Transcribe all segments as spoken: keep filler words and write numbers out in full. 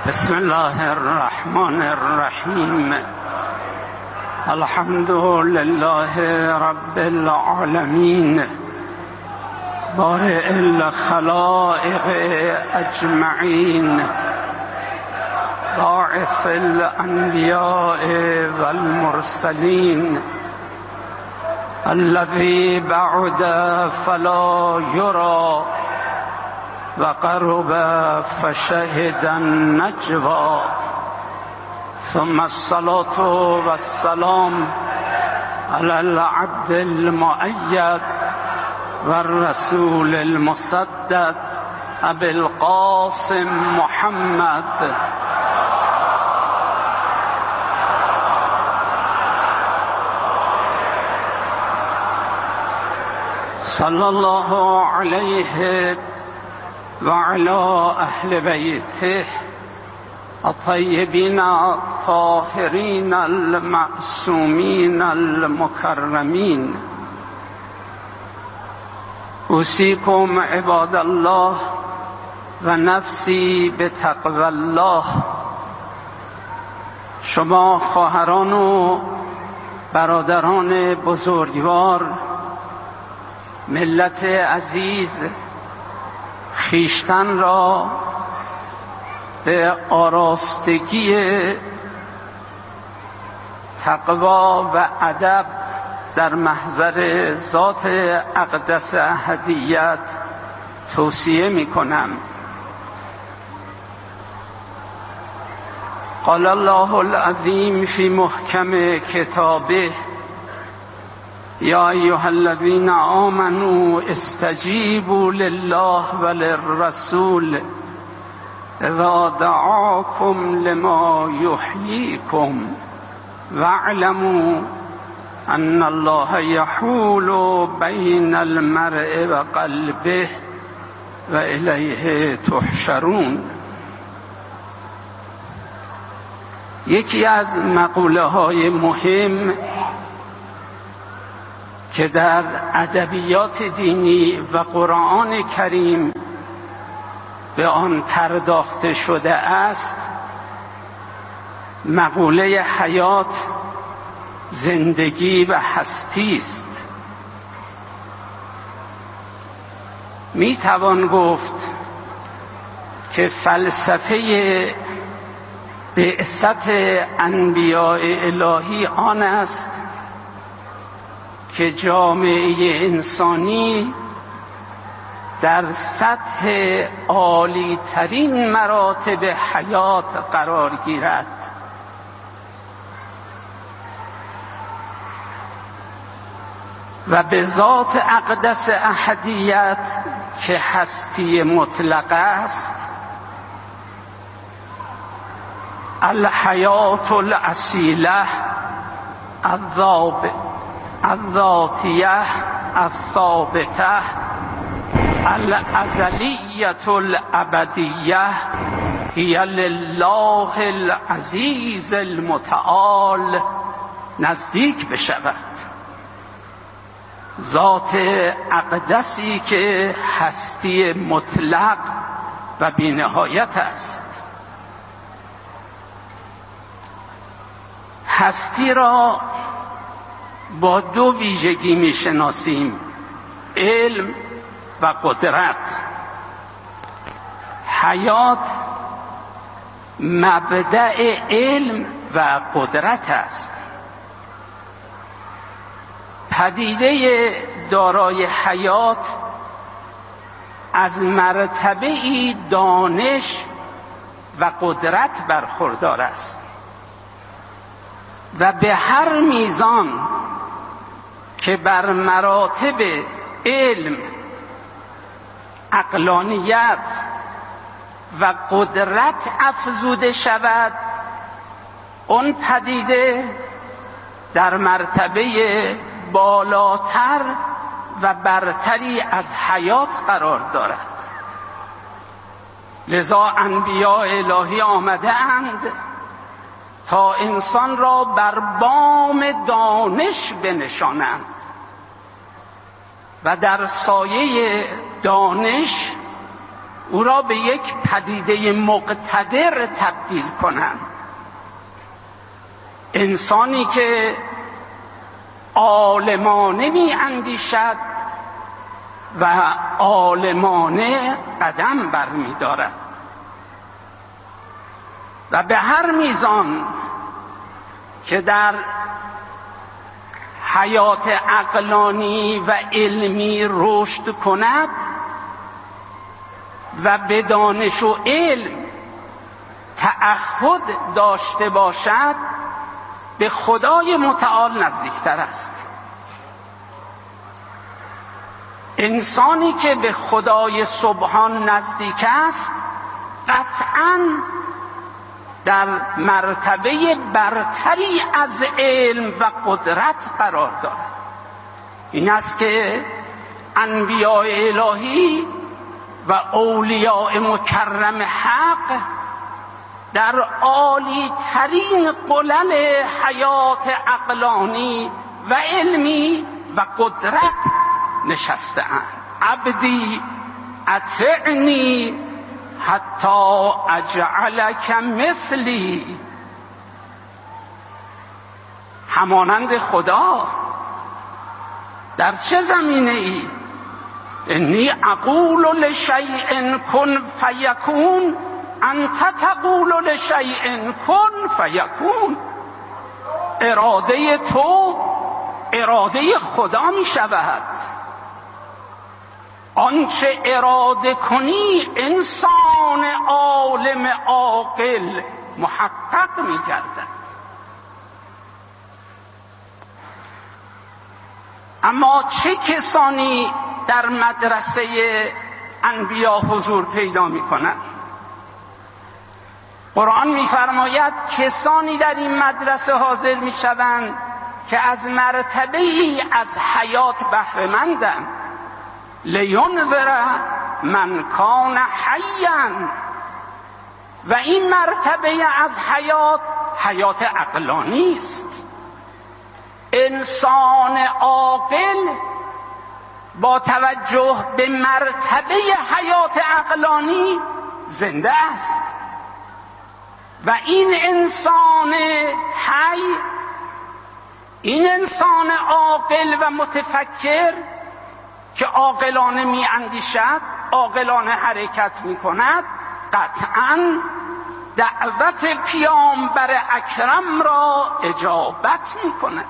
بسم الله الرحمن الرحیم. الحمد لله رب العالمین بارئ الخلائق اجمعین باعث الانبیاء والمرسلین الذی بعد فلا یری و قرب فشهد النجوى ثم الصلاة والسلام على العبد المؤید والرسول المصدق ابي القاسم محمد صلی الله علیه وعلى أهل بيته الطيبين الطاهرين المعصومين المكرمين. أوصيكم عباد الله و نفسی بتقوى الله. شما خواهران و برادران بزرگوار، ملت عزیز، خویشتن را به آراستگی تقوا و ادب در محضر ذات اقدس احدیت توصیه می کنم. قال الله العظیم فی محکم کتابه یا ایها الذین آمنوا استجیبوا لله وللرسول اذا دعاکم لما یحییکم واعلموا ان الله یحول بین المرء و قلبه و الیه تحشرون. یکی از مقوله های مهم که در ادبیات دینی و قرآن کریم به آن پرداخته شده است، مقوله حیات، زندگی و هستی است. می توان گفت که فلسفه بعثت انبیاء الهی آن است که جامعه انسانی در سطح عالی ترین مراتب حیات قرار گیرد. و به ذات اقدس احدیت که هستی مطلق است، الحیات الاصیله الذاتیه الثابته الازلیه الابدیه هی لله العزیز المتعال نزدیک بشود. ذات اقدسی که هستی مطلق و بی‌نهایت است. هستی را با دو ویژگی میشناسیم: علم و قدرت. حیات مبدأ علم و قدرت است. پدیده دارای حیات از مرتبه دانش و قدرت برخوردار است و به هر میزان که بر مراتب علم، عقلانیت و قدرت افزوده شود، اون پدیده در مرتبه بالاتر و برتری از حیات قرار دارد. لذا انبیاء الهی آمده اند تا انسان را بر بام دانش بنشانند و در سایه دانش او را به یک پدیده مقتدر تبدیل کنند. انسانی که عالمانه می اندیشد و عالمانه قدم برمی دارد و به هر میزان که در حیات عقلانی و علمی رشد کند و به دانش و علم تعهد داشته باشد، به خدای متعال نزدیکتر است. انسانی که به خدای سبحان نزدیک است قطعاً در مرتبه برتری از علم و قدرت قرار دارد. این است که انبیاء الهی و اولیاء مکرم حق در عالی ترین قلل حیات عقلانی و علمی و قدرت نشسته‌اند. عبدی اطعنی حتی اجعلک مثلی. همانند خدا در چه زمینه ای؟ انی اقول لشیء کن فیکون انت تقول لشیء کن فیکون. اراده تو اراده خدا می شود. آنچه اراده کنی انسان عالم عاقل محقق می گردد. اما چه کسانی در مدرسه انبیا حضور پیدا می کنند؟ قرآن می فرماید کسانی در این مدرسه حاضر می شوند که از مرتبه ای از حیات بهره‌مندند. لینذر من کان حیا. و این مرتبه از حیات حیات عقلانی است. انسان عاقل با توجه به مرتبه حیات عقلانی زنده است و این انسان حی، این انسان عاقل و متفکر که عاقلانه می اندیشد، عاقلانه حرکت می کند، قطعاً دعوت پیامبر اکرم را اجابت می کند،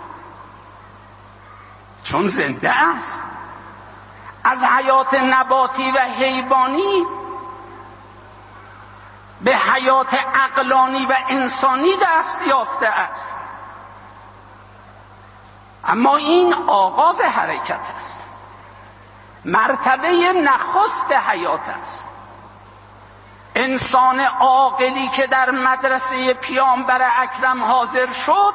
چون زنده است. از حیات نباتی و حیوانی به حیات عقلانی و انسانی دست یافته است. اما این آغاز حرکت است، مرتبه نخست حیات است. انسان عاقلی که در مدرسه پیامبر اکرم حاضر شد،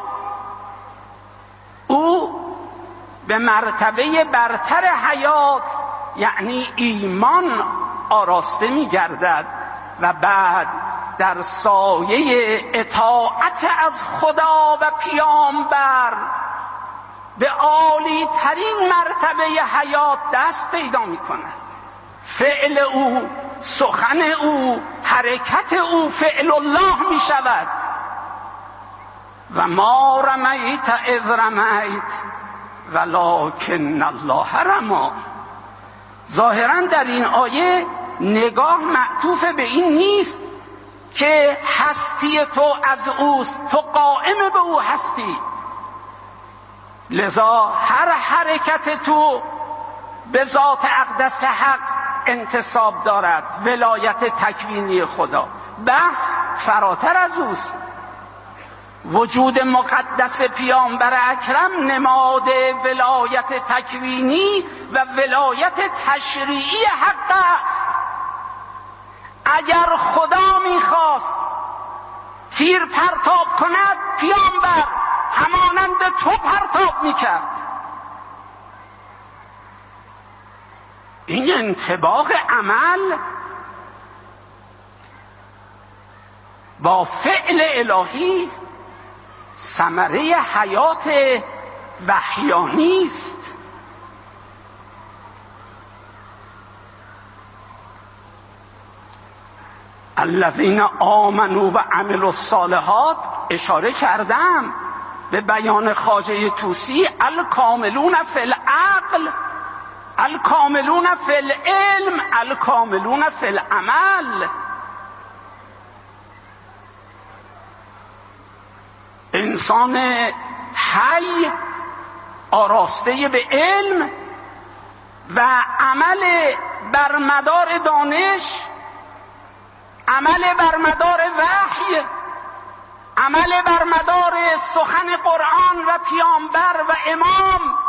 او به مرتبه برتر حیات یعنی ایمان آراسته می گردد و بعد در سایه اطاعت از خدا و پیامبر به عالی ترین مرتبه حیات دست پیدا می کند. فعل او، سخن او، حرکت او فعل الله می شود. و ما رمیت اذ رمیت ولکن الله رمی. ظاهرا در این آیه نگاه معطوف به این نیست که هستی تو از اوست، تو قائم به او هستی، لذا هر حرکت تو به ذات اقدس حق انتساب دارد، ولایت تکوینی خدا. بحث فراتر از اوست. وجود مقدس پیامبر اکرم نماد ولایت تکوینی و ولایت تشریعی حق است. اگر خدا میخواست تیر پرتاب کند، پیامبر همانند تو پرتاب میکرد. این انطباق عمل با فعل الهی ثمره حیات وحیانی است. الذین آمنوا و عملوا الصالحات اشاره کردم به بیان خواجه طوسی الکاملون فی العقل، الکاملون فی العلم، الکاملون فی العمل. انسان حی آراسته به علم و عمل بر مدار دانش، عمل بر مدار وحی، عمل بر مدار سخن قرآن و پیامبر و امام،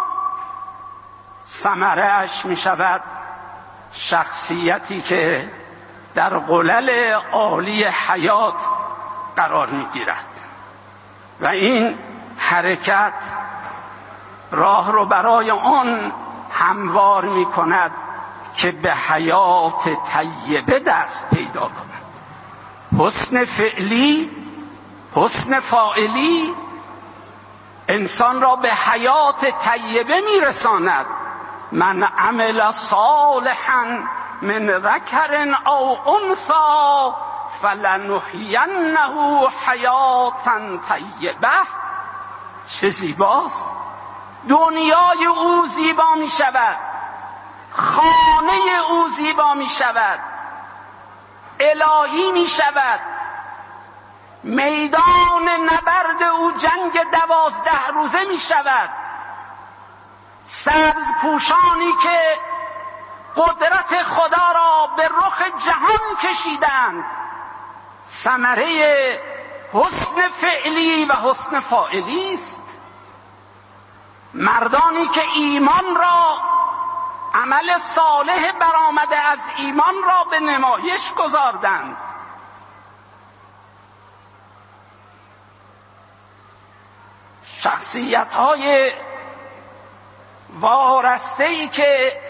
ثمره اش می شود شخصیتی که در قلل عالی حیات قرار می گیرد و این حرکت راه رو برای آن هموار می کند که به حیات طیبه دست پیدا کند. حسن فعلی، حسن فاعلی انسان را به حیات طیبه میرساند. من عمل صالحا من ذکر او انثی فلنحینه حیاتا طیبه. چه زیباست! دنیای او زیبا می شود، خانه او زیبا می شود، الهی می شود، میدان نبرد او جنگ دوازده روزه می شود. سبز پوشانی که قدرت خدا را به رخ جهان کشیدند، ثمره حسن فعلی و حسن فاعلی است. مردانی که ایمان را، عمل صالح برآمده از ایمان را به نمایش گذاردند. شخصیت‌های وارسته‌ای که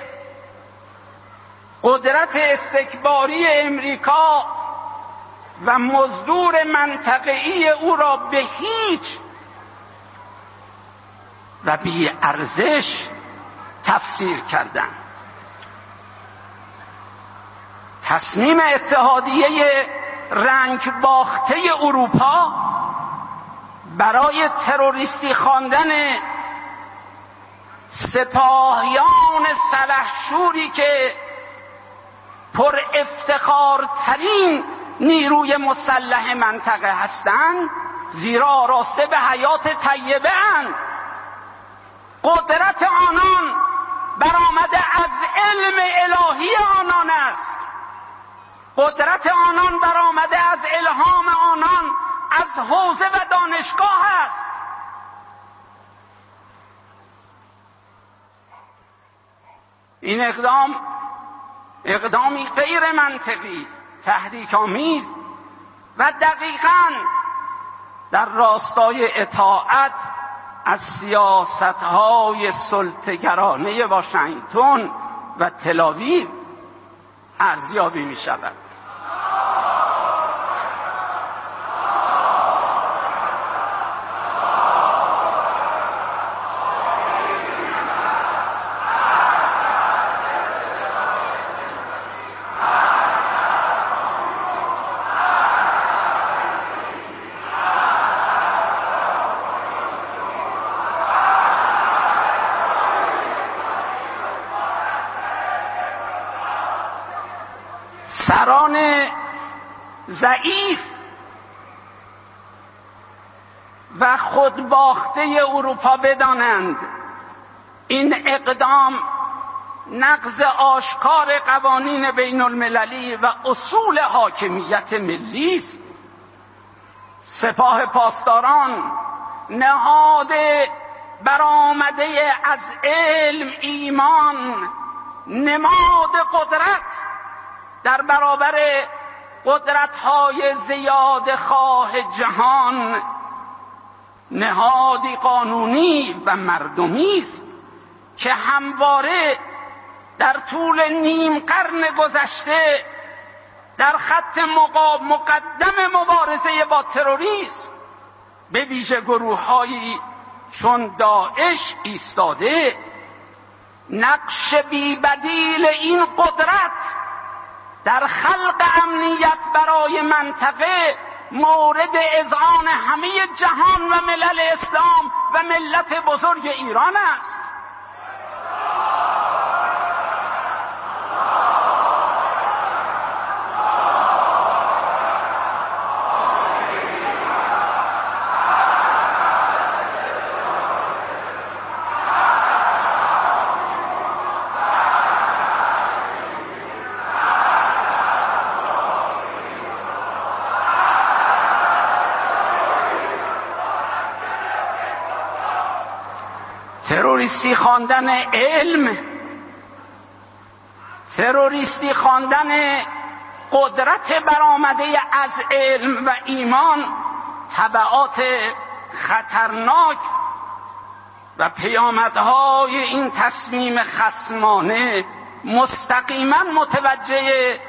قدرت استکباری امریکا و مزدور منطقه‌ای او را به هیچ و بی ارزش تفسیر کردند. تصمیم اتحادیه رنگ باخته اروپا برای تروریستی خواندن سپاهیان سلحشوری که پر افتخارترین نیروی مسلح منطقه هستند، زیرا آراسته به حیات طیبه اند. قدرت آنان برآمده از علم الهی آنان است. قدرت آنان برآمده از الهام آنان، از حوزه و دانشگاه است. این اقدام اقدامی غیر منطقی، تحریک‌آمیز و دقیقاً در راستای اطاعت از سیاست‌های سلطه‌گرانه واشنگتن و تل‌آویو ارزیابی می‌شود. سران ضعیف و خودباخته اروپا بدانند این اقدام نقض آشکار قوانین بین المللی و اصول حاکمیت ملی است. سپاه پاسداران نهاد برآمده از علم، ایمان، نماد قدرت در برابر قدرت‌های زیاده خواه جهان، نهادی قانونی و مردمی است که همواره در طول نیم قرن گذشته در خط مقدم مبارزه با تروریسم به ویژه گروه‌هایی چون داعش ایستاده. نقش بی‌بدیل این قدرت در خلق امنیت برای منطقه مورد اذعان همه جهان و ملل اسلام و ملت بزرگ ایران است. تروریستی خواندن علم، تروریستی خواندن قدرت برآمده از علم و ایمان تبعات خطرناک و پیامدهای این تصمیم خصمانه مستقیما متوجه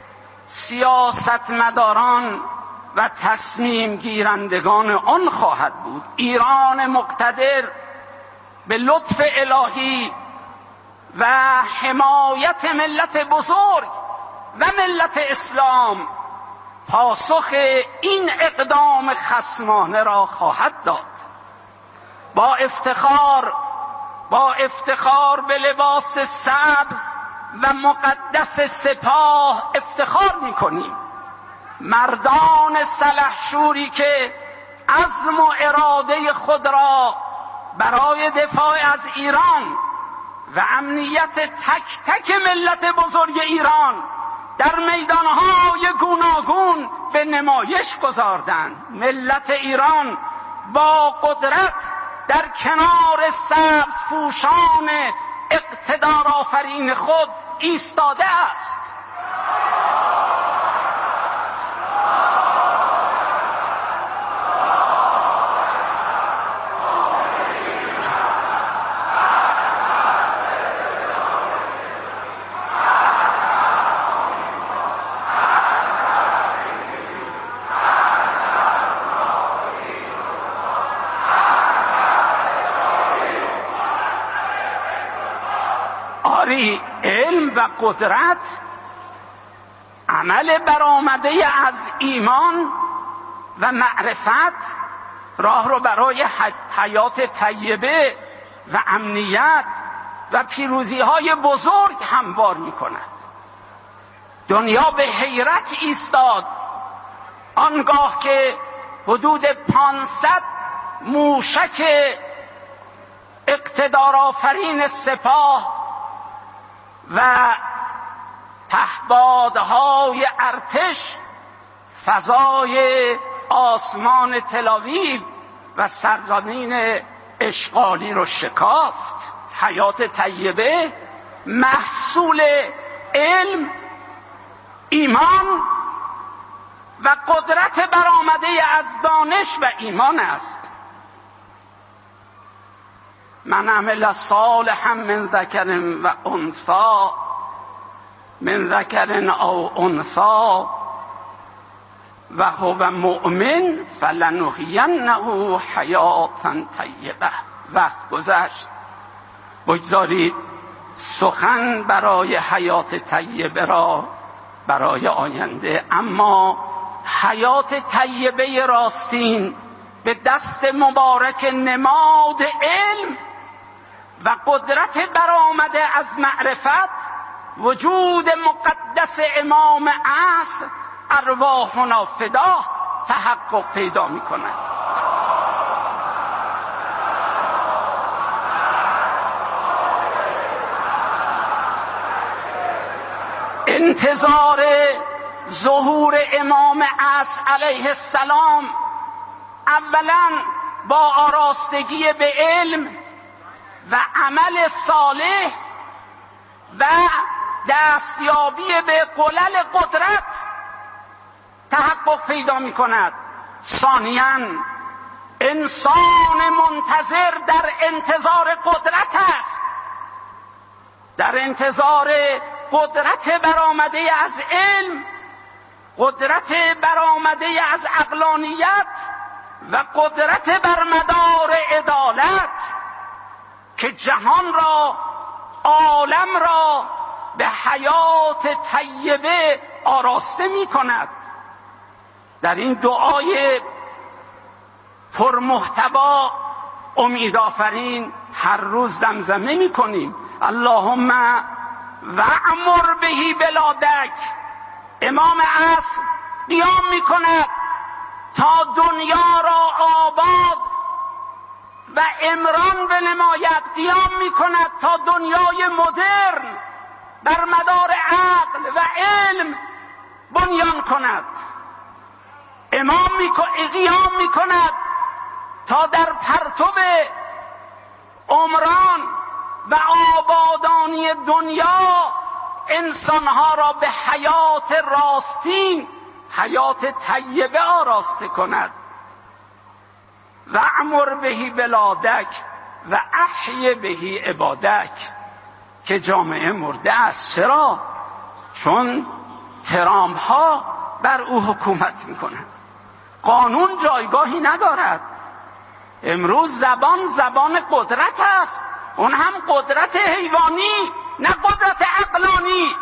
سیاستمداران و تصمیم گیرندگان آن خواهد بود. ایران مقتدر به لطف الهی و حمایت ملت بزرگ و ملت اسلام پاسخ این اقدام خصمانه را خواهد داد. با افتخار با افتخار به لباس سبز و مقدس سپاه افتخار می‌کنیم. مردان سلحشوری که عزم و اراده خود را برای دفاع از ایران و امنیت تک تک ملت بزرگ ایران در میدانهای گوناگون به نمایش گذاردند. ملت ایران با قدرت در کنار سبز پوشان اقتدار آفرین خود ایستاده است. علم و قدرت عمل برآمده از ایمان و معرفت راه رو برای حیات طیبه و امنیت و پیروزی های بزرگ هموار می کند. دنیا به حیرت ایستاد آنگاه که حدود پانصد موشک اقتدارآفرین سپاه و پهپادهای ارتش فضای آسمان تل‌آویو و سرزمین اشغالی رو شکافت. حیات طیبه محصول علم، ایمان و قدرت برآمده از دانش و ایمان است. من عمل صالحا من ذکر و انثی من ذکر او انثی و هو مؤمن فلنحینه حیاتا طیبه. وقت گذشت، بگذارید سخن برای حیات طیبه را برای آینده. اما حیات طیبه راستین به دست مبارک نماد علم و قدرت برآمده از معرفت، وجود مقدس امام عصر ارواحنا فداه تحقق پیدا می کند. انتظار ظهور امام عصر علیه السلام اولا با آراستگی به علم و عمل صالح و دستیابی به قلل قدرت تحقق پیدا می کند. ثانیاً انسان منتظر در انتظار قدرت است، در انتظار قدرت برآمده از علم، قدرت برآمده از عقلانیت و قدرت بر مدار عدالت که جهان را، عالم را به حیات طیبه آراسته می کند. در این دعای پرمحتوا امیدآفرین هر روز زمزمه می کنیم اللهم وعمر بهی بلادک. امام عصر قیام می کند تا دنیا را آباد و عمران بنماید، قیام می کند تا دنیای مدرن بر مدار عقل و علم بنیان کند. امام می قیام می کند تا در پرتو عمران و آبادانی دنیا انسانها را به حیات راستین، حیات طیبه آراسته کند. و اعمر بهی بلادک و احی بهی عبادک، که جامعه مرده است. چرا؟ چون ترام ها بر او حکومت میکنند. قانون جایگاهی ندارد. امروز زبان زبان قدرت است، اون هم قدرت حیوانی نه قدرت عقلانی.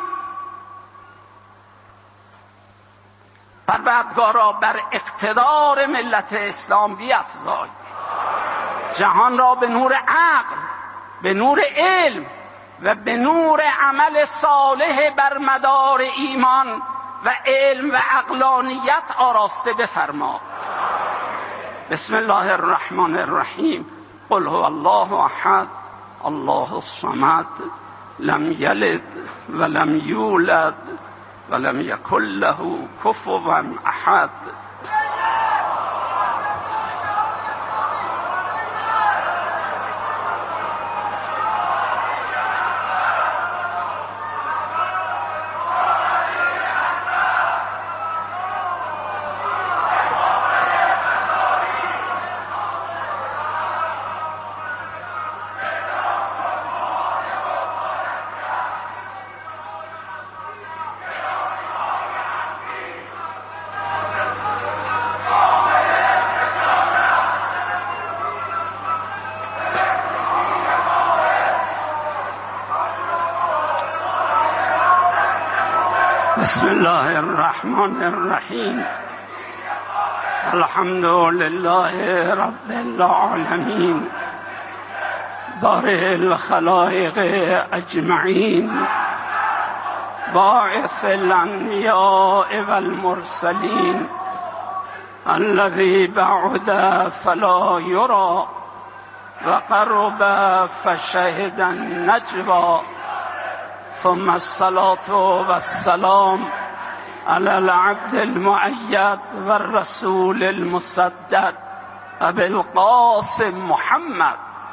پروردگارا بر اقتدار ملت اسلام بیفزای، جهان را به نور عقل، به نور علم و به نور عمل صالح بر مدار ایمان و علم و عقلانیت آراسته بفرما. بسم الله الرحمن الرحیم. قل هو الله احد الله الصمد لم یلد ولم یولد ولم یکن له کفوا احد. بسم الله الرحمن الرحیم. الحمد لله رب العالمین بارئ الخلائق اجمعین باعث الانبیاء والمرسلین الذی بعد فلا یری و قرب فشهد النجوی ثم الصلاة والسلام على العبد المؤيد والرسول المسدد أبي القاسم محمد.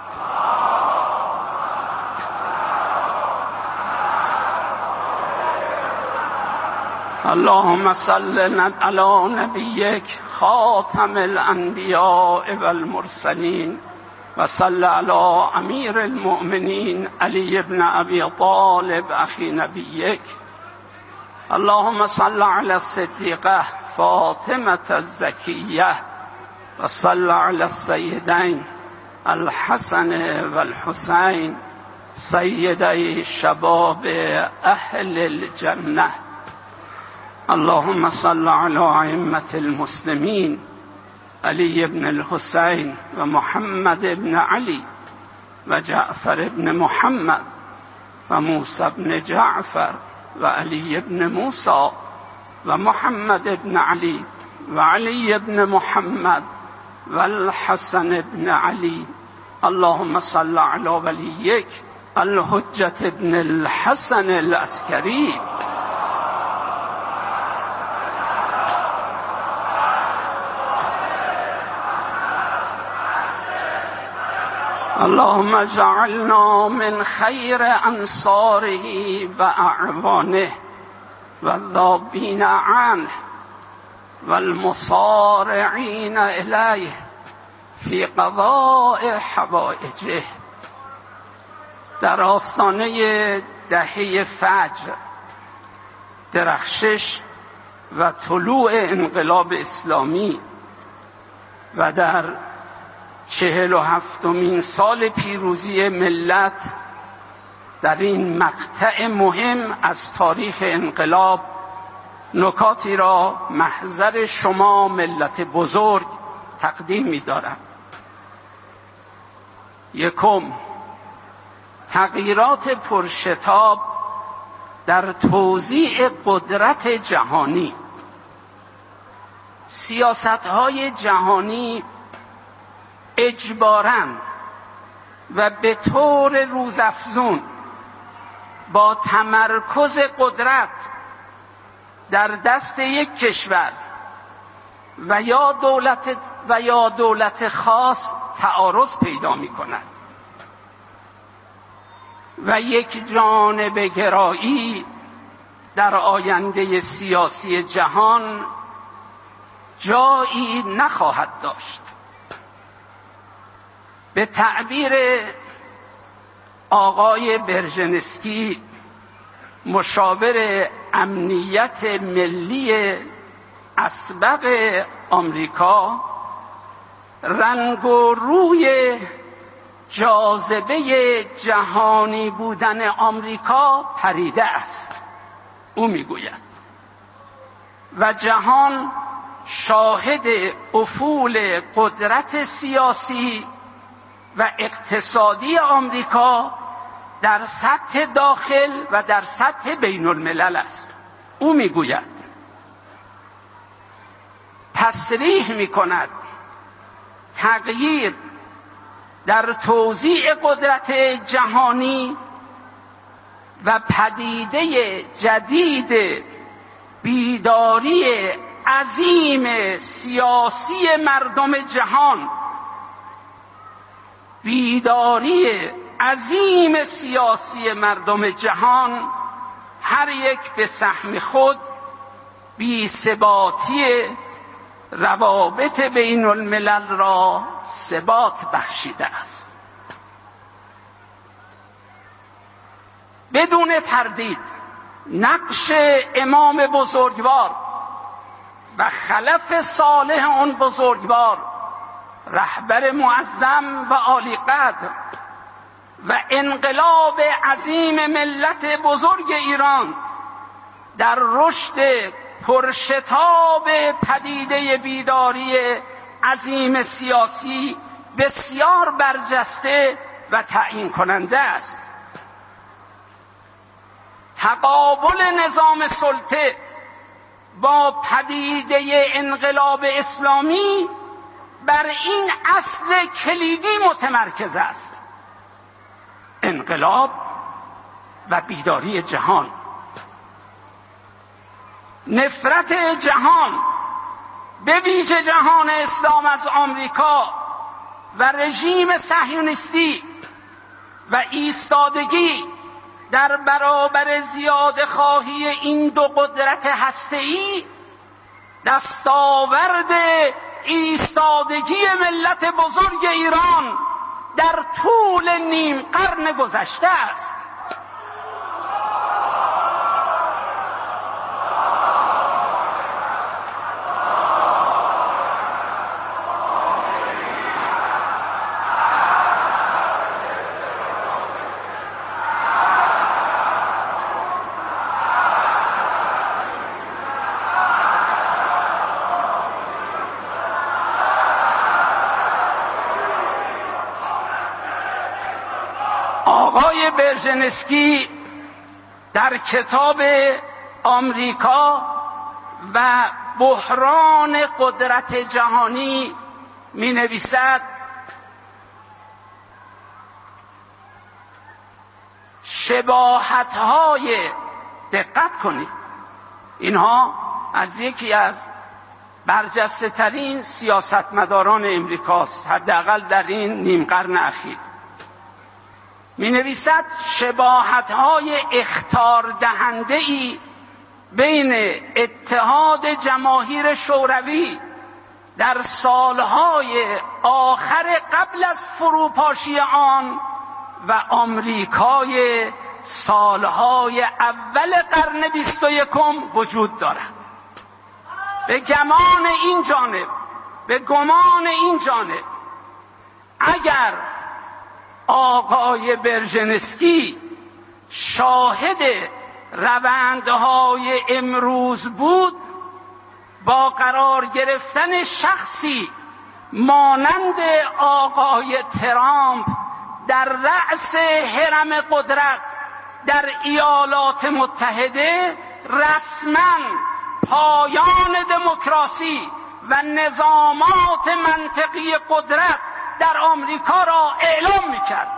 اللهم صل على نبيك خاتم الأنبياء والمرسلين وصل على امیر المؤمنین علی بن ابی طالب اخی نبیک. اللهم صل على الصدیقه فاطمة الزکیه وصل على السیدین الحسن والحسین سیدی شباب اهل الجنه. اللهم صل على ائمة المسلمین علی بن الحسین و محمد بن علی و جعفر بن محمد و موسی بن جعفر و علی بن موسی و محمد بن علی و علی بن محمد و الحسن بن علی. اللهم صل على ولیک الحجة بن الحسن العسکری. اللهم اجعلنا من خیر انصاره و اعوانه و الذابین عنه و المصارعین الیه فی قضاء حوائجه. در آستانه دهه فجر، درخشش و طلوع انقلاب اسلامی و در چهل و هفتمین سال پیروزی ملت، در این مقطع مهم از تاریخ انقلاب نکاتی را محضر شما ملت بزرگ تقدیم می دارم. یکم، تغییرات پرشتاب در توزیع قدرت جهانی. سیاست‌های جهانی اجباراً و به طور روزافزون با تمرکز قدرت در دست یک کشور و یا دولت و یا دولت خاص تعارض پیدا می‌کند و یک جانب گرایی در آینده سیاسی جهان جایی نخواهد داشت. به تعبیر آقای برژنسکی، مشاور امنیت ملی اسبق آمریکا، رنگ و روی جاذبه جهانی بودن آمریکا پریده است. او میگوید و جهان شاهد افول قدرت سیاسی و اقتصادی آمریکا در سطح داخل و در سطح بین الملل است. او میگوید، تصریح میکند تغییر در توزیع قدرت جهانی و پدیده جدید بیداری عظیم سیاسی مردم جهان، بیداری عظیم سیاسی مردم جهان هر یک به سهم خود بی‌ثباتی روابط بین الملل را ثبات بخشیده است. بدون تردید نقش امام بزرگوار و خلف صالح آن بزرگوار، رهبر معظم و عالی قدر و انقلاب عظیم ملت بزرگ ایران در رشد پرشتاب پدیده بیداری عظیم سیاسی بسیار برجسته و تعیین کننده است. تقابل نظام سلطه با پدیده انقلاب اسلامی بر این اصل کلیدی متمرکز است: انقلاب و بیداری جهان. نفرت جهان، به ویژه جهان اسلام، از آمریکا و رژیم صهیونیستی و ایستادگی در برابر زیاده خواهی این دو قدرت هسته‌ای دستاورد ایستادگی ملت بزرگ ایران در طول نیم قرن گذشته است. آقای برژنسکی در کتاب آمریکا و بحران قدرت جهانی می نویسد: شباهت‌های، دقت کنید، اینها از یکی از برجسته ترین سیاستمداران امریکاست، حداقل در این نیم قرن اخیر. می نویسد شباهت‌های اخطار دهنده‌ای بین اتحاد جماهیر شوروی در سالهای آخر قبل از فروپاشی آن و آمریکای سالهای اول قرن بیست و یکم وجود دارد. به گمان این جانب به گمان این جانب اگر آقای برژنسکی شاهد روندهای امروز بود، با قرار گرفتن شخصی مانند آقای ترامپ در رأس هرم قدرت در ایالات متحده رسما پایان دموکراسی و نظامات منطقی قدرت در آمریکا را اعلام می‌کرد.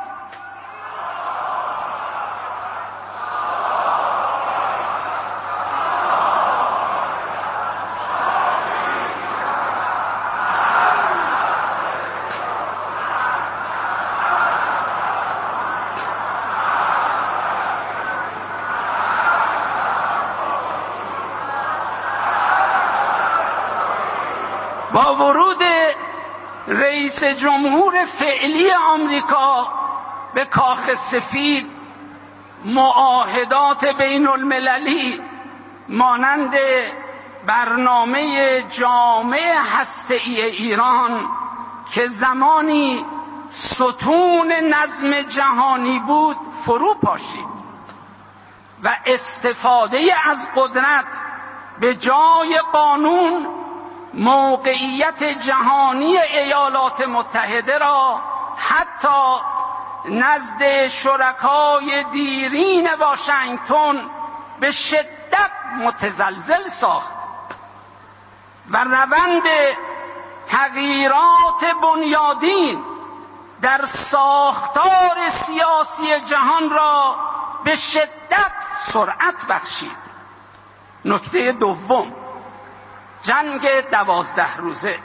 با ورود رئیس جمهور فعلی آمریکا به کاخ سفید، معاهدات بین المللی مانند برنامه جامع هسته‌ای ایران که زمانی ستون نظم جهانی بود فرو پاشید و استفاده از قدرت به جای قانون موقعیت جهانی ایالات متحده را حتی نزد شرکای دیرین واشنگتن به شدت متزلزل ساخت و روند تغییرات بنیادین در ساختار سیاسی جهان را به شدت سرعت بخشید. نکته دوم، جنگ دوازده روزه،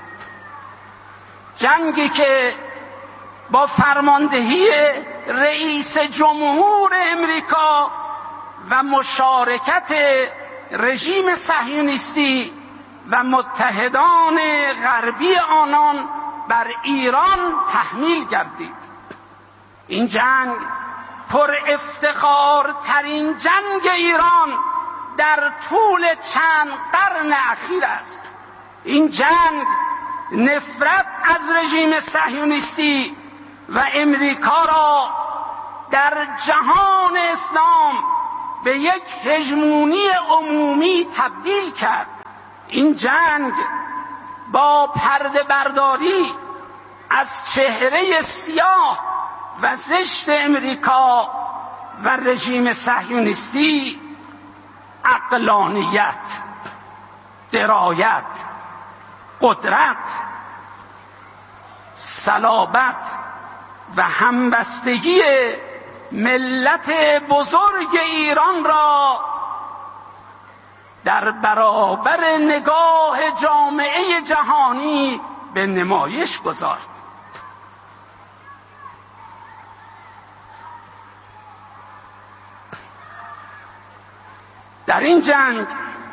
جنگی که با فرماندهی رئیس جمهور امریکا و مشارکت رژیم صهیونیستی و متحدان غربی آنان بر ایران تحمیل گردید. این جنگ پر افتخارترین جنگ ایران در طول چند قرن اخیر است. این جنگ نفرت از رژیم صهیونیستی و امریکا را در جهان اسلام به یک هژمونی عمومی تبدیل کرد. این جنگ با پرده برداری از چهره سیاه و زشت امریکا و رژیم صهیونیستی عقلانیت، درایت، قدرت، صلابت و همبستگی ملت بزرگ ایران را در برابر نگاه جامعه جهانی به نمایش گذارد. در این جنگ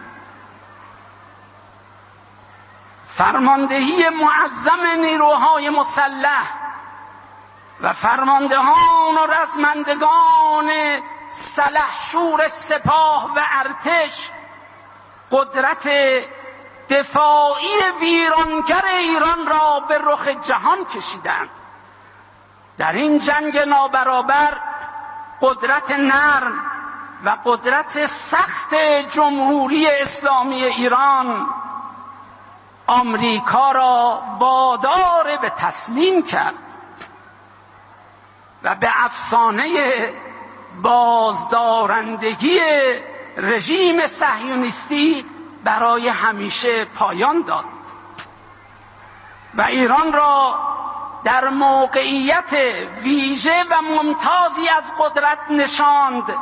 فرماندهی معظم نیروهای مسلح و فرماندهان و رزمندگان سلحشور سپاه و ارتش قدرت دفاعی ویرانگر ایران را به رخ جهان کشیدند. در این جنگ نابرابر قدرت نرم و قدرت سخت جمهوری اسلامی ایران آمریکا را وادار به تسلیم کرد و به افسانه بازدارندگی رژیم صهیونیستی برای همیشه پایان داد و ایران را در موقعیت ویژه و ممتازی از قدرت نشاند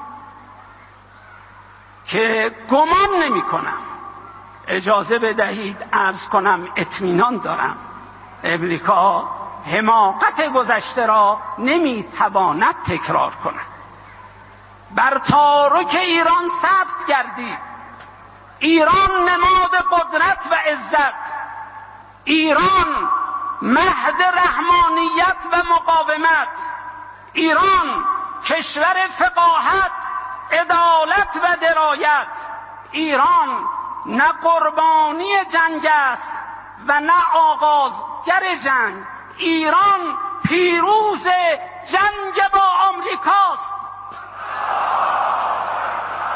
که گمان نمی کنم، اجازه بدهید عرض کنم اطمینان دارم، امریکا حماقت گذشته را نمی تواند تکرار کند. بر تارک ایران ثبت گردید. ایران نماد قدرت و عزت، ایران مهد رحمانیت و مقاومت، ایران کشور فقاهت، عدالت و درایت، ایران نه قربانی جنگ است و نه آغازگر جنگ، ایران پیروز جنگ با آمریکاست.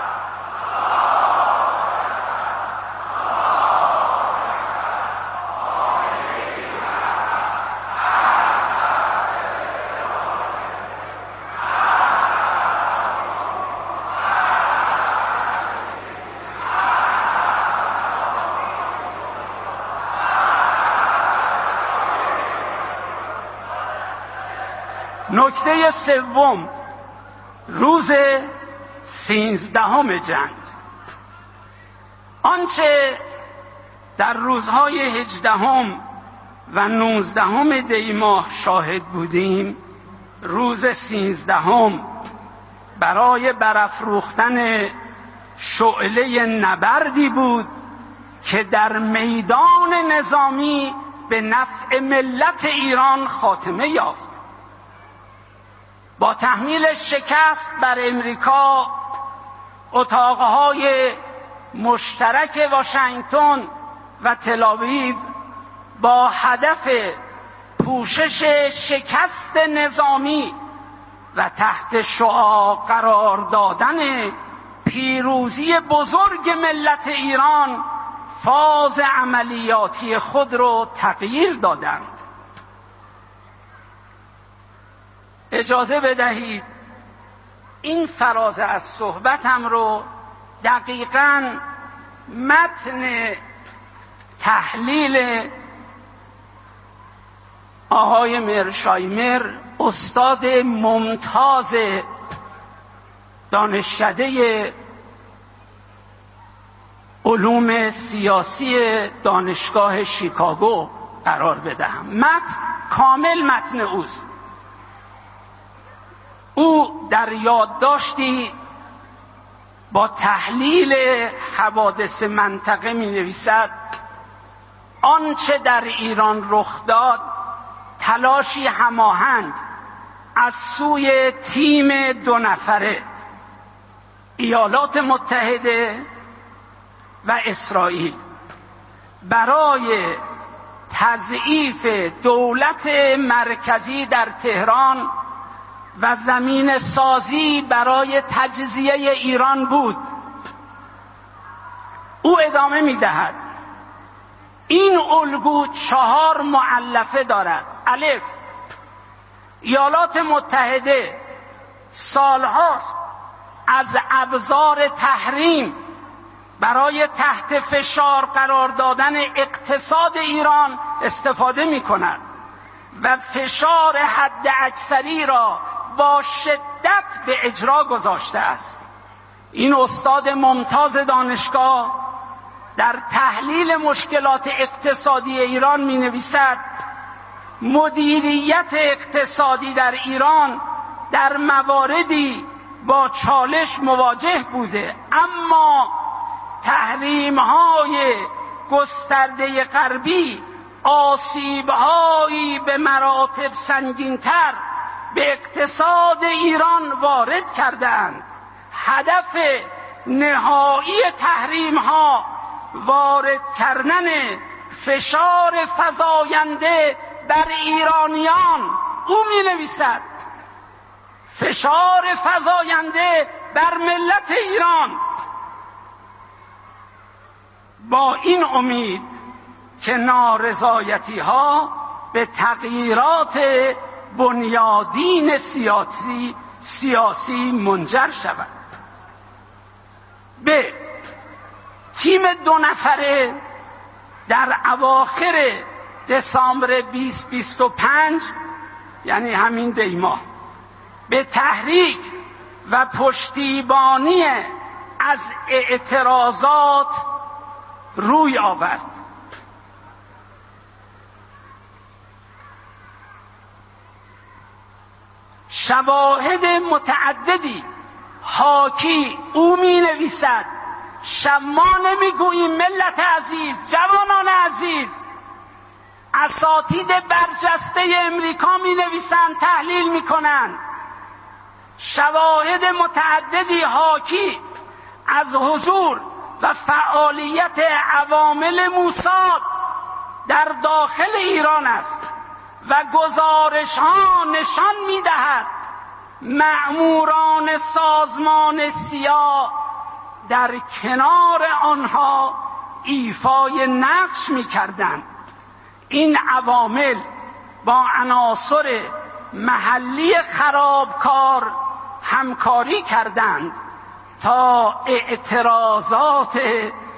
نکته سوم، روز سیزدهم جنگ. آنچه در روزهای هجدهم و نوزدهم دی ماه شاهد بودیم، روز سیزدهم برای برافروختن شعله نبردی بود که در میدان نظامی به نفع ملت ایران خاتمه یافت. با تحمیل شکست بر امریکا، اتاقهای مشترک واشنگتن و تل‌آویو با هدف پوشش شکست نظامی و تحت شعاع قرار دادن پیروزی بزرگ ملت ایران، فاز عملیاتی خود را تغییر دادند. اجازه بدهید این فراز از صحبتم رو دقیقاً متن تحلیل آقای مرشایمر، استاد ممتاز دانشکده علوم سیاسی دانشگاه شیکاگو قرار بدهم. متن کامل متن اوست. او در یادداشتی با تحلیل حوادث منطقه می نویسد: آنچه در ایران رخ داد تلاشی هماهنگ از سوی تیم دو نفره ایالات متحده و اسرائیل برای تضعیف دولت مرکزی در تهران و زمین سازی برای تجزیه ایران بود. او ادامه می دهد: این الگو چهار مؤلفه دارد. الف، ایالات متحده سالهاست از ابزار تحریم برای تحت فشار قرار دادن اقتصاد ایران استفاده می کند و فشار حد اکثری را با شدت به اجرا گذاشته است. این استاد ممتاز دانشگاه در تحلیل مشکلات اقتصادی ایران می نویسد: مدیریت اقتصادی در ایران در مواردی با چالش مواجه بوده، اما تحریم‌های گسترده غربی آسیب‌هایی به مراتب سنگین‌تر به اقتصاد ایران وارد کردند. هدف نهایی تحریم‌ها وارد کردن فشار فزاینده بر ایرانیان. او می نویسد: فشار فزاینده بر ملت ایران، با این امید که نارضایتی ها به تغییرات بنیادین سیاسی سیاسی منجر شود. ب، تیم دو نفره در اواخر دسامبر بیست بیست و پنج، یعنی همین دی ماه، به تحریک و پشتیبانی از اعتراضات روی آورد. شواهد متعددی حاکی، او می نویسد: شما نمیگوییم ملت عزیز، جوانان عزیز، اساتید برجسته امریکا می نویسند، تحلیل می کنند. شواهد متعددی حاکی از حضور و فعالیت عوامل موساد در داخل ایران است و گزارش ها نشان می دهد مأموران سازمان سیا در کنار آنها ایفای نقش می کردند. این عوامل با عناصر محلی خرابکار همکاری کردند تا اعتراضات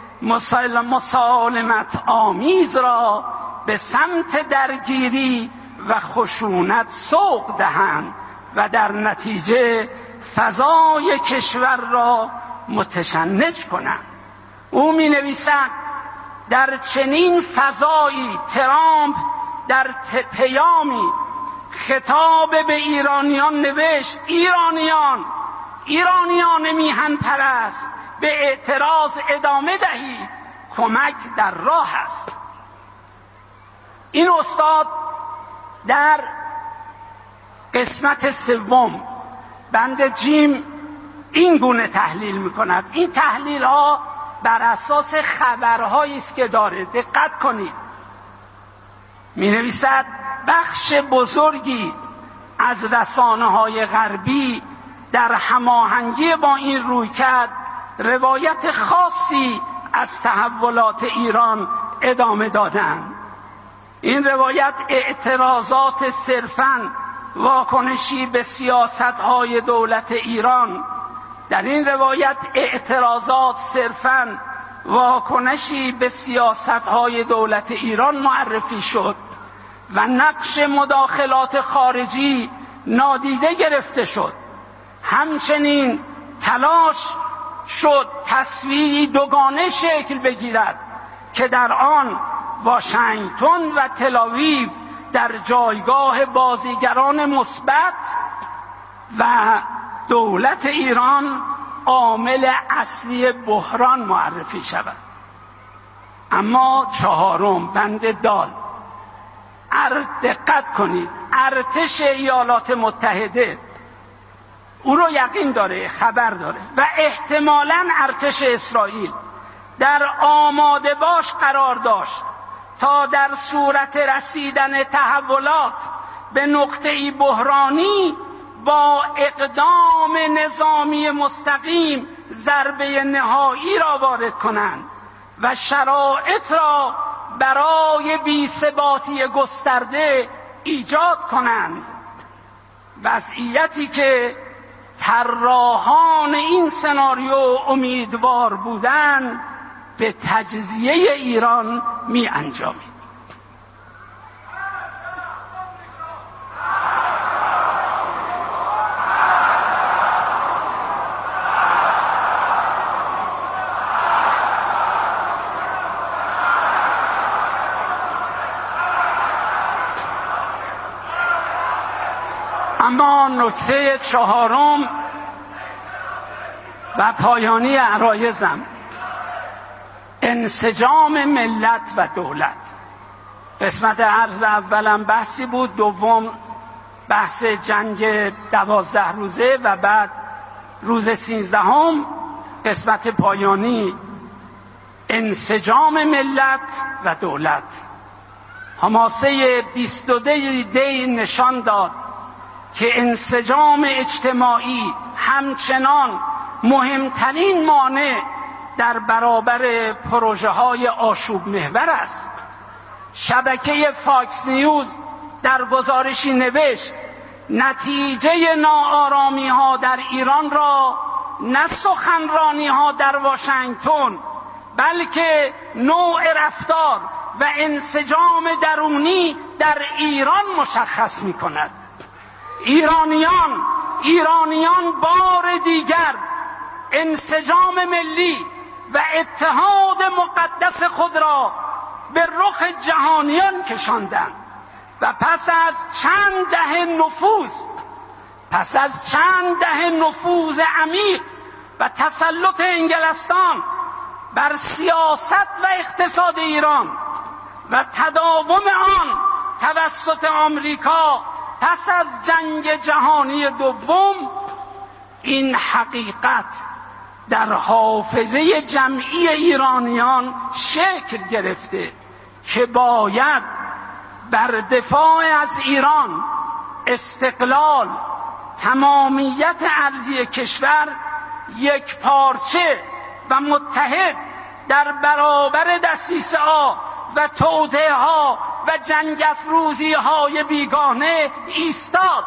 مسالمت آمیز را به سمت درگیری و خشونت سوق دهند و در نتیجه فضای کشور را متشنج کنند. او می نویسد در چنین فضایی ترامپ در پیامی خطاب به ایرانیان نوشت: ایرانیان ایرانیان میهن پرست، به اعتراض ادامه دهید، کمک در راه است. این استاد در قسمت سوم بند جیم این گونه تحلیل میکند. این تحلیل ها بر اساس خبرهایی است که داره. دقت کنید، می نویسد بخش بزرگی از رسانه‌های غربی در هماهنگی با این رویکرد روایت خاصی از تحولات ایران ادامه دادند. این روایت اعتراضات صرفاً واکنشی به سیاست‌های دولت ایران، در این روایت اعتراضات صرفاً واکنشی به سیاست‌های دولت ایران معرفی شد و نقش مداخلات خارجی نادیده گرفته شد. همچنین تلاش شد تصویری دوگانه شکل بگیرد که در آن واشنگتن و تل‌آویو در جایگاه بازیگران مثبت و دولت ایران عامل اصلی بحران معرفی شود. اما چهارم بند دال، دقت کنید، ارتش ایالات متحده او رو یقین داره، خبر داره و احتمالاً ارتش اسرائیل در آماده باش قرار داشت تا در صورت رسیدن تحولات به نقطه‌ای بحرانی با اقدام نظامی مستقیم ضربه نهایی را وارد کنند و شرایط را برای بی‌ثباتی گسترده ایجاد کنند، وضعیتی که طراحان این سناریو امیدوار بودند به تجزیه ایران می انجامید. اما نکته چهارم و پایانی عرایزم، انسجام ملت و دولت. قسمت عرض اولم بحثی بود، دوم بحث جنگ دوازده روزه و بعد روز سیزدهم. قسمت پایانی انسجام ملت و دولت. حماسه بیست و دو دی نشان داد که انسجام اجتماعی همچنان مهمترین مانع در برابر پروژه های آشوب محور است. شبکه فاکس نیوز در گزارشی نوشت نتیجه ناآرامی ها در ایران را نه سخنرانی ها در واشنگتن بلکه نوع رفتار و انسجام درونی در ایران مشخص می کند. ایرانیان ایرانیان بار دیگر انسجام ملی و اتحاد مقدس خود را به رخ جهانیان کشاندند و پس از چند دهه نفوذ پس از چند دهه نفوذ عمیق و تسلط انگلستان بر سیاست و اقتصاد ایران و تداوم آن توسط آمریکا پس از جنگ جهانی دوم، این حقیقت در حافظه جمعی ایرانیان شکل گرفته که باید بر دفاع از ایران، استقلال، تمامیت ارضی کشور یک پارچه و متحد در برابر دسیسه ها و توطئه ها و جنگ افروزی های بیگانه ایستاد.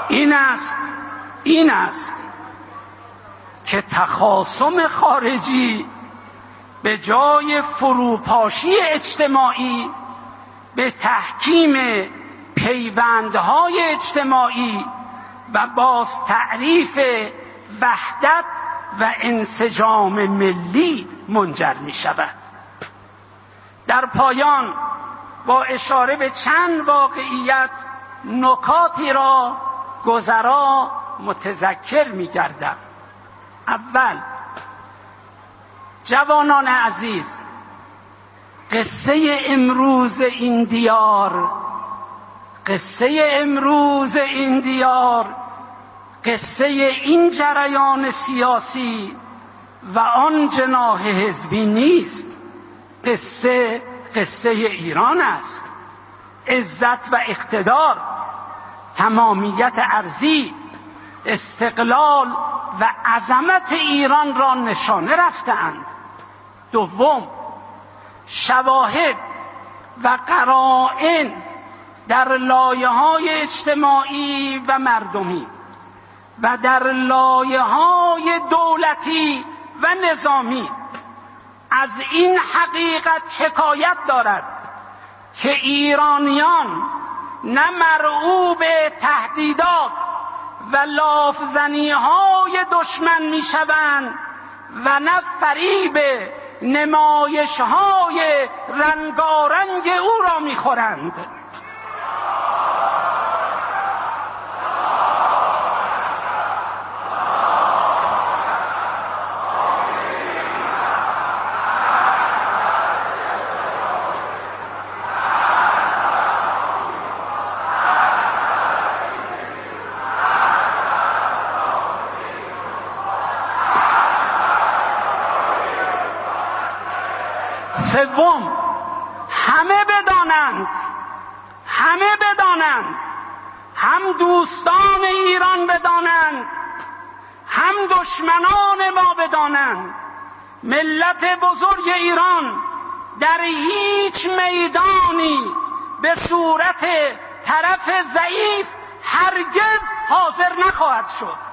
این است این است که تخاصم خارجی به جای فروپاشی اجتماعی به تحکیم پیوندهای اجتماعی و باز تعریف وحدت و انسجام ملی منجر می شود. در پایان با اشاره به چند واقعیت نکاتی را گذرا متذکر می گردم. اول، جوانان عزیز، قصه امروز این دیار قصه امروز این دیار قصه این جریان سیاسی و آن جناح حزبی نیست. قصه قصه ایران است. عزت و اقتدار، تمامیت ارضی، استقلال و عظمت ایران را نشانه رفتند. دوم، شواهد و قرائن در لایه‌های اجتماعی و مردمی و در لایه‌های دولتی و نظامی از این حقیقت حکایت دارد که ایرانیان نه مرعوب تهدیدات و لافزنی‌های دشمن می‌شوند و نه فریب نمایش‌های رنگارنگ او را می‌خورند. سوم، همه بدانند همه بدانند هم دوستان ایران بدانند هم دشمنان ما بدانند ملت بزرگ ایران در هیچ میدانی به صورت طرف ضعیف هرگز حاضر نخواهد شد.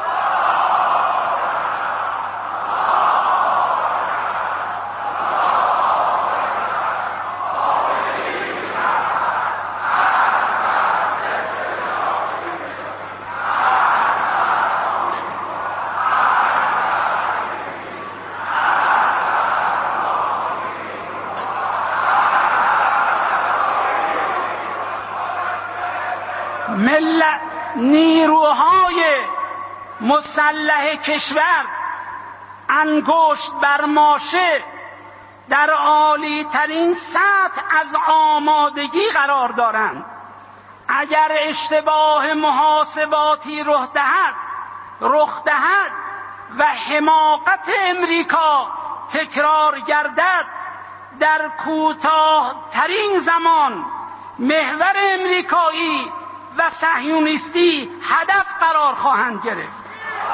ملت نیروهای مسلح کشور انگشت بر ماشه در عالی ترین سطح از آمادگی قرار دارند. اگر اشتباه محاسباتی رخ دهد رخ دهد و حماقت امریکا تکرار گردد، در کوتاه‌ترین زمان محور امریکایی و صهیونیستی هدف قرار خواهند گرفت.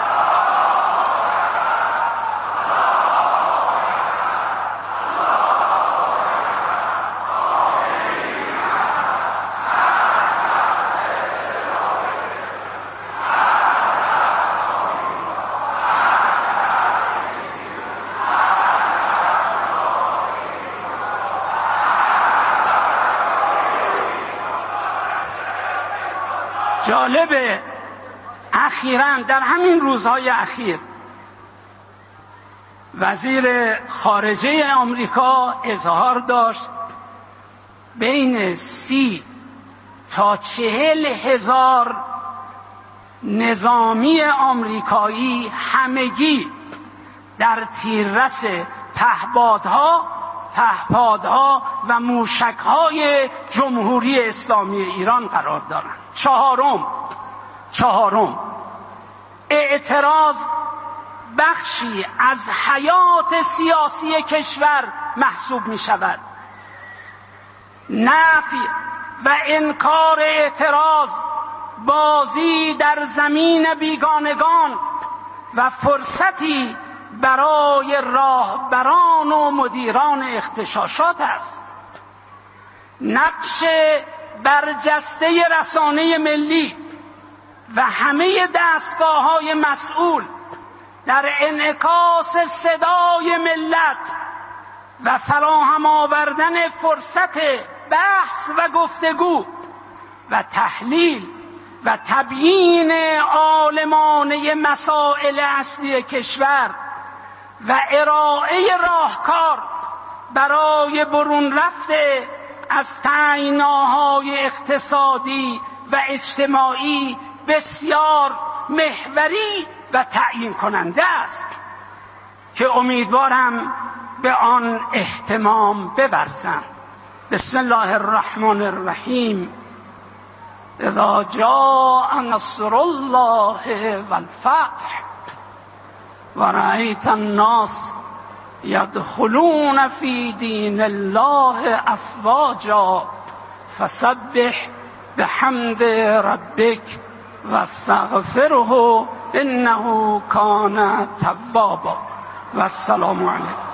جالبه اخیراً در همین روزهای اخیر وزیر خارجه آمریکا اظهار داشت بین سی تا چهل هزار نظامی آمریکایی همگی در تیررس پهپادها پهپادها و موشک‌های جمهوری اسلامی ایران قرار دارند. چهارم چهارم اعتراض بخشی از حیات سیاسی کشور محسوب می شود. نفی و انکار اعتراض بازی در زمین بیگانگان و فرصتی برای راهبران و مدیران اغتشاشات است. نقش برجسته رسانه ملی و همه دستگاه‌های مسئول در انعکاس صدای ملت و فراهم آوردن فرصت بحث و گفتگو و تحلیل و تبیین عالمانه مسائل اصلی کشور و ارائه راهکار برای برون رفته از تنگناهای اقتصادی و اجتماعی بسیار محوری و تعیین کننده است که امیدوارم به آن اهتمام بورزند. بسم الله الرحمن الرحیم. اذا جاء نصر الله والفتح ورأیت الناس یدخلون فی دین الله افواجا فسبح بحمد ربک واستغفره انه کان توابا. و السلام علیکم.